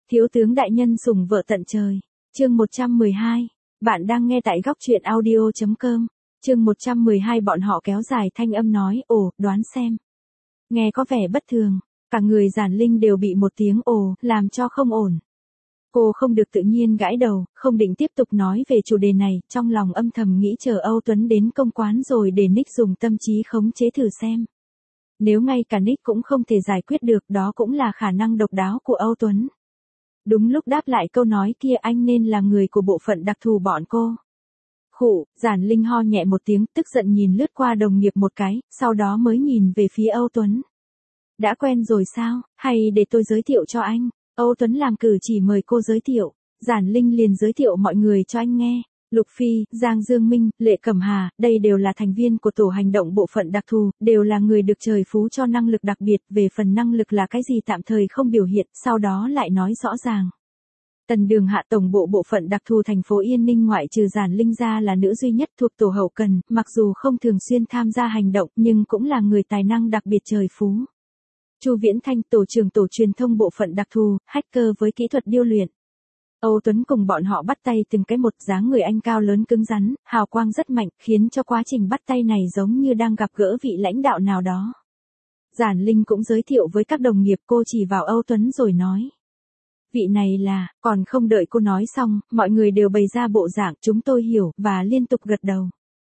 Thiếu tướng đại nhân sủng vợ tận trời. Chương 112. Bạn đang nghe tại góc truyện audio.com. Chương 112 bọn họ kéo dài thanh âm nói, ồ, đoán xem. Nghe có vẻ bất thường, cả người Giản Linh đều bị một tiếng ồ, làm cho không ổn. Cô không được tự nhiên gãi đầu, không định tiếp tục nói về chủ đề này, trong lòng âm thầm nghĩ chờ Âu Tuấn đến công quán rồi để Nick dùng tâm trí khống chế thử xem. Nếu ngay cả Nick cũng không thể giải quyết được, đó cũng là khả năng độc đáo của Âu Tuấn. Đúng lúc đáp lại câu nói kia, anh nên là người của bộ phận đặc thù bọn cô. Khụ, Giản Linh ho nhẹ một tiếng, tức giận nhìn lướt qua đồng nghiệp một cái, sau đó mới nhìn về phía Âu Tuấn. Đã quen rồi sao, hay để tôi giới thiệu cho anh? Âu Tuấn làm cử chỉ mời cô giới thiệu, Giản Linh liền giới thiệu mọi người cho anh nghe. Lục Phi, Giang Dương Minh, Lệ Cẩm Hà, đây đều là thành viên của tổ hành động bộ phận đặc thù, đều là người được trời phú cho năng lực đặc biệt, về phần năng lực là cái gì tạm thời không biểu hiện, sau đó lại nói rõ ràng. Tần Đường Hạ tổng bộ bộ phận đặc thù thành phố Yên Ninh ngoại trừ Giản Linh ra là nữ duy nhất thuộc tổ hậu cần, mặc dù không thường xuyên tham gia hành động nhưng cũng là người tài năng đặc biệt trời phú. Chu Viễn Thanh, tổ trưởng tổ truyền thông bộ phận đặc thù, hacker với kỹ thuật điêu luyện. Âu Tuấn cùng bọn họ bắt tay từng cái một, dáng người anh cao lớn cứng rắn, hào quang rất mạnh, khiến cho quá trình bắt tay này giống như đang gặp gỡ vị lãnh đạo nào đó. Giản Linh cũng giới thiệu với các đồng nghiệp, cô chỉ vào Âu Tuấn rồi nói. Vị này là, còn không đợi cô nói xong, mọi người đều bày ra bộ dạng chúng tôi hiểu, và liên tục gật đầu.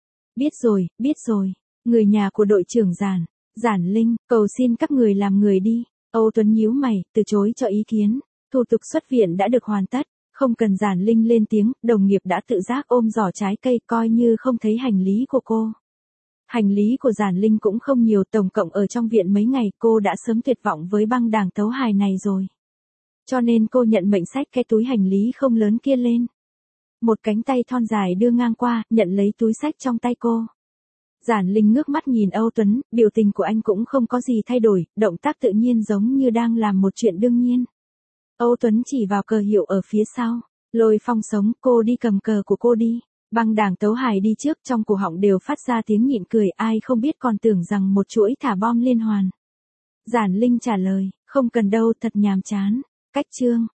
Biết rồi, người nhà của đội trưởng Giản. Giản Linh, cầu xin các người làm người đi. Âu Tuấn nhíu mày, từ chối cho ý kiến. Thủ tục xuất viện đã được hoàn tất, không cần Giản Linh lên tiếng, đồng nghiệp đã tự giác ôm giỏ trái cây coi như không thấy hành lý của cô. Hành lý của Giản Linh cũng không nhiều, tổng cộng ở trong viện mấy ngày cô đã sớm tuyệt vọng với băng đảng tấu hài này rồi. Cho nên cô nhận mệnh xách cái túi hành lý không lớn kia lên. Một cánh tay thon dài đưa ngang qua, nhận lấy túi xách trong tay cô. Giản Linh ngước mắt nhìn Âu Tuấn, biểu tình của anh cũng không có gì thay đổi, động tác tự nhiên giống như đang làm một chuyện đương nhiên. Âu Tuấn chỉ vào cờ hiệu ở phía sau, Lôi Phong sống, cô đi cầm cờ của cô đi. Băng đảng tấu hài đi trước, trong cổ họng đều phát ra tiếng nhịn cười, ai không biết còn tưởng rằng một chuỗi thả bom liên hoàn. Giản Linh trả lời, không cần đâu, thật nhàm chán. Cách chương.